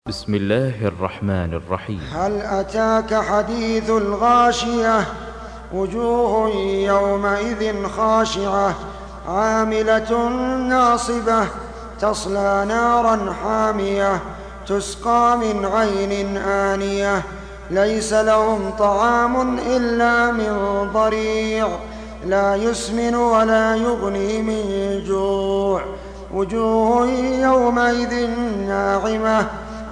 بسم الله الرحمن الرحيم. هل أتاك حديث الغاشية؟ وجوه يومئذ خاشعة عاملة ناصبة تصلى نارا حامية تسقى من عين آنية ليس لهم طعام إلا من ضريع لا يسمن ولا يغني من جوع. وجوه يومئذ ناعمة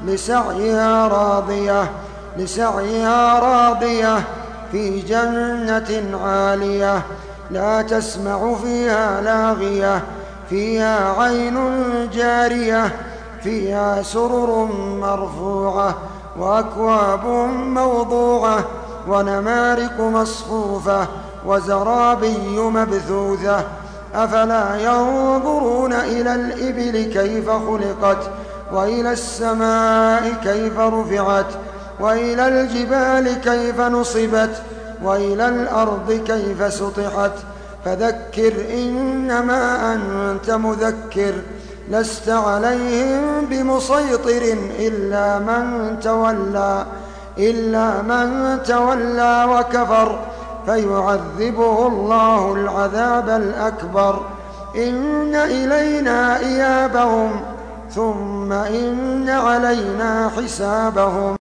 لسعيها راضية في جنة عالية لا تسمع فيها لاغية فيها عين جارية فيها سرر مرفوعة وأكواب موضوعة ونمارق مصفوفة وزرابي مبثوثة أفلا ينظرون إلى الإبل كيف خلقت وإلى السماء كيف رفعت وإلى الجبال كيف نصبت وإلى الأرض كيف سطحت فذكر إنما أنت مذكر لست عليهم بمسيطر إلا من تولى وكفر فيعذبه الله العذاب الأكبر إن إلينا إيابهم ثم إن علينا حسابهم.